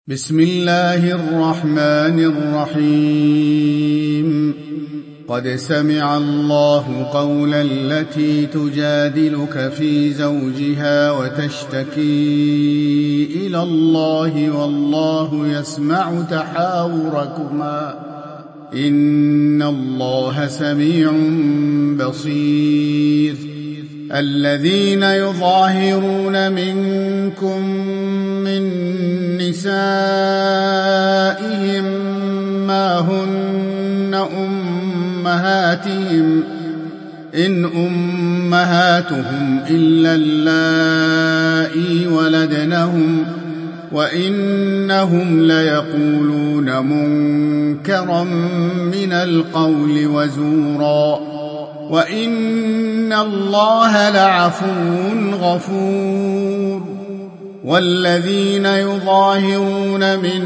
بسم الله الرحمن الرحيم قد سمع الله قولا التي تجادلك في زوجها وتشتكي إلى الله والله يسمع تحاوركما إن الله سميع بصير الذين يظاهرون منكم من نسائهم ما هن أمهاتهم إن أمهاتهم إلا اللائي ولدنهم وإنهم ليقولون منكرا من القول وزورا وإن الله لعفو غفور والذين يظاهرون من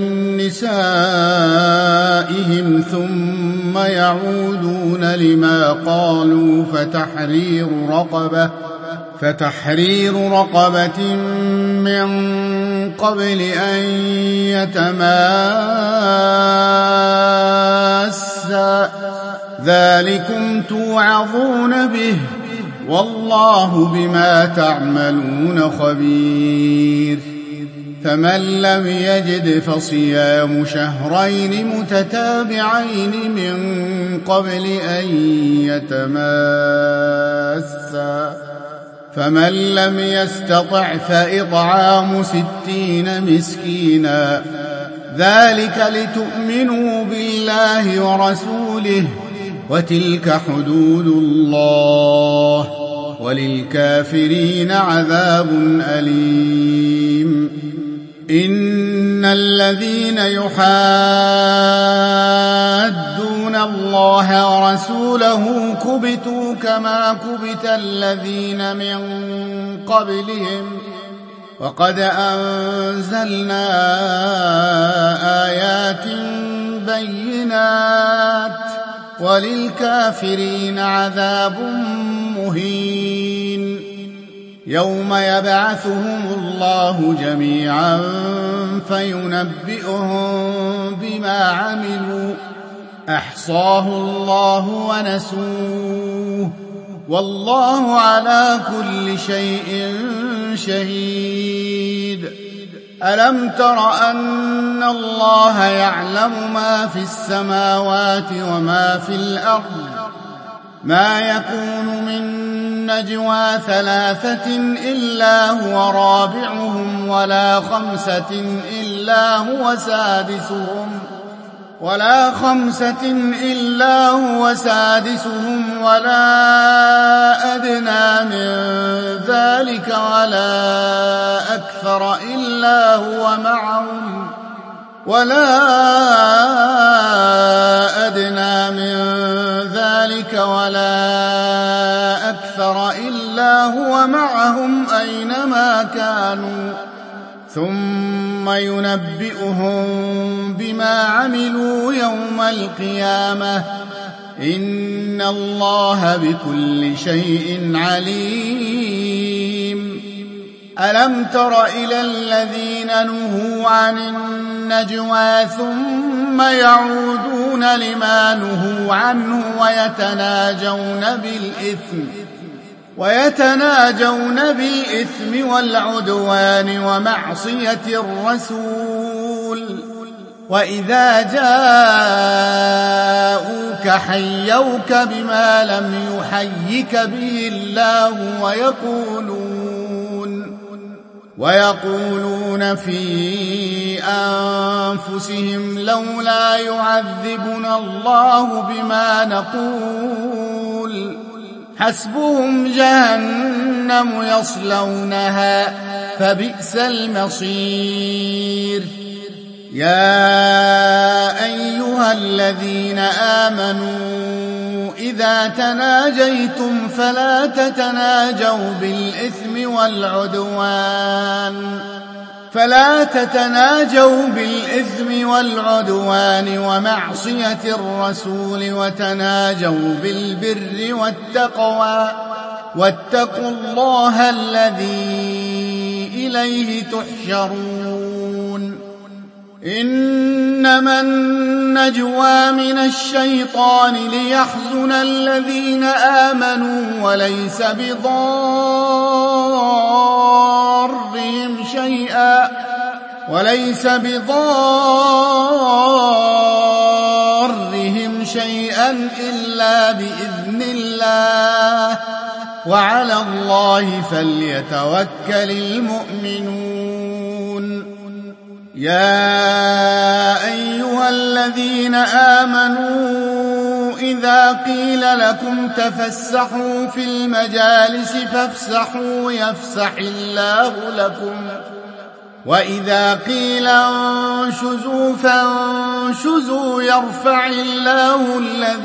نسائهم ثم يعودون لما قالوا فتحرير رقبة من قبل أن يتماسا ذلكم توعظون به والله بما تعملون خبير فمن لم يجد فصيام شهرين متتابعين من قبل أن يتماسا فمن لم يستطع فإطعام 60 مسكينا ذلك لتؤمنوا بالله ورسوله وتلك حدود الله وللكافرين عذاب أليم إن الذين يحادون الله ورسوله كبتوا كما كبت الذين من قبلهم وقد أنزلنا آيات بينات وللكافرين عذاب مهين يوم يبعثهم الله جميعا فينبئهم بما عملوا أحصاه الله ونسوه والله على كل شيء شهيد ألم تر أن الله يعلم ما في السماوات وما في الأرض ما يكون من نجوى 3 إلا هو رابعهم ولا 5 إلا هو سادسهم ولا أدنى من ذلك ولا أكثر إلا هو معهم أينما كانوا ثم ينبئهم بما عملوا يوم القيامة إن الله بكل شيء عليم ألم تر إلى الذين نهوا عن النجوى ثم يعودون لما نهوا عنه ويتناجون بالإثم والعدوان ومعصية الرسول وإذا جاءوك حيوك بما لم يحيك به الله ويقولون في أنفسهم لولا يعذبنا الله بما نقول حسبهم جهنم يصلونها فبئس المصير يا أيها الذين آمنوا إذا تناجيتم فلا تتناجوا بالإثم والعدوان ومعصية الرسول وتناجوا بالبر والتقوى واتقوا الله الذي إليه تحشرون إنما النجوى من الشيطان ليحزن الذين آمنوا وليس بضارهم شيئا إلا بإذن الله وعلى الله فليتوكل المؤمنون. يا أيها الذين آمنوا إذا قيل لكم تفسحوا في المجالس فافسحوا يفسح الله لكم، وإذا قيل انشزوا فانشزوا يرفع الله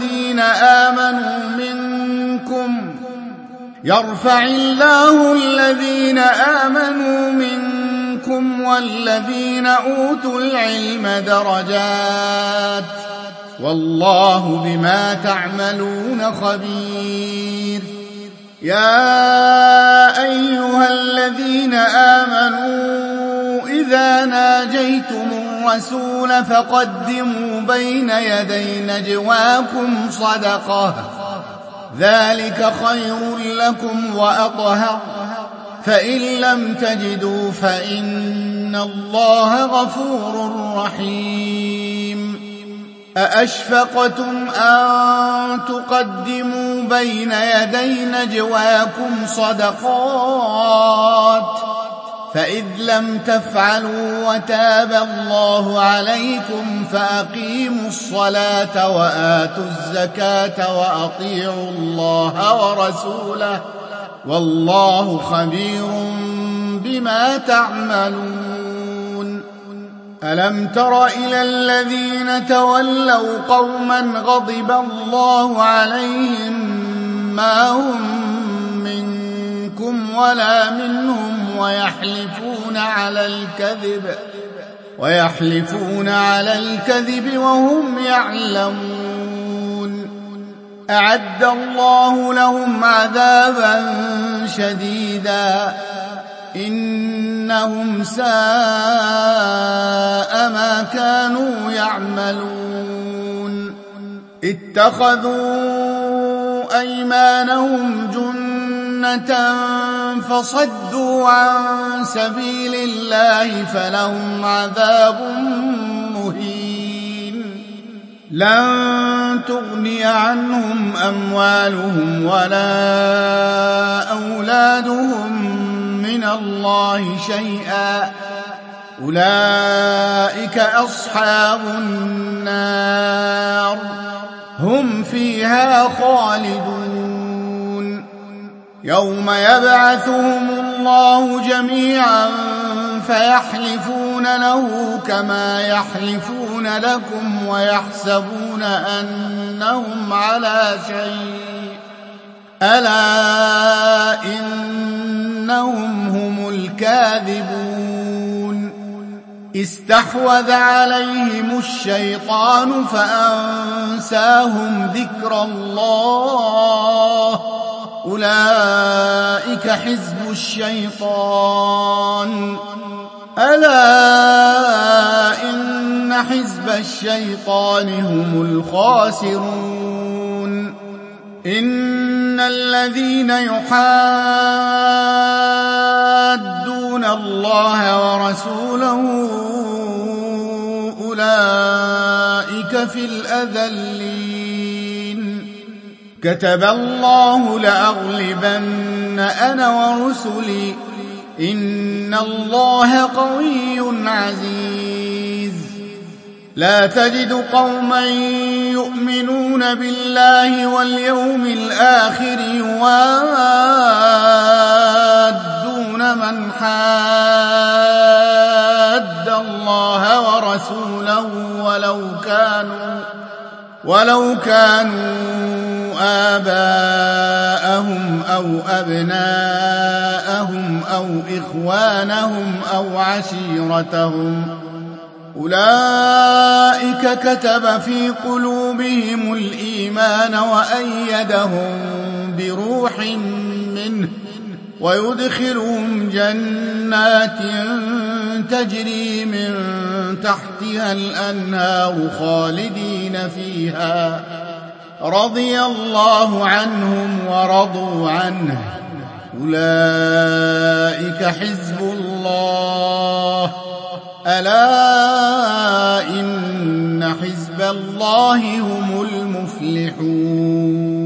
الذين آمنوا منكم والذين أوتوا العلم درجات، والله بما تعملون خبير. يا أيها الذين آمنوا إذا ناجيتم الرسول فقدموا بين يدي نجواكم صدقة، ذلك خير لكم وأطهر، فإن لم تجدوا فإن الله غفور رحيم. أأشفقتم أن تقدموا بين يدي نجواكم صدقات، فإذ لم تفعلوا وتاب الله عليكم فأقيموا الصلاة وآتوا الزكاة وأطيعوا الله ورسوله، والله خبير بما تعملون. ألم تر إلى الذين تولوا قوما غضب الله عليهم ما هم منكم ولا منهم ويحلفون على الكذب وهم يعلمون. أعد الله لهم عذابا شديدا إنهم ساء ما كانوا يعملون. اتخذوا أيمانهم جنة فصدوا عن سبيل الله فلهم عذاب مهين. لن تغني عنهم أموالهم ولا أولادهم من الله شيئا، أولئك أصحاب النار هم فيها خالدون. يوم يبعثهم الله جميعا فيحلفون له كما يحلفون لكم ويحسبون أنهم على شيء، ألا إنهم هم الكاذبون. استحوذ عليهم الشيطان فأنساهم ذكر الله، أولئك حزب الشيطان، ألا إن حزب الشيطان هم الخاسرون. إن الذين يحادون الله ورسوله أولئك في الأذلين. كتب الله لأغلبن أنا ورسلي إن الله قوي عزيز. لا تجد قوما يؤمنون بالله واليوم الآخر يوادون من حاد الله ورسوله ولو كانوا آباءهم أو أبناءهم أو إخوانهم أو عشيرتهم، أولئك كتب في قلوبهم الإيمان وأيدهم بروح منه ويدخلهم جنات تجري من تحتها الأنهار خالدين فيها رضي الله عنهم ورضوا عنه أولئك حزب الله ألا إن حزب الله هم المفلحون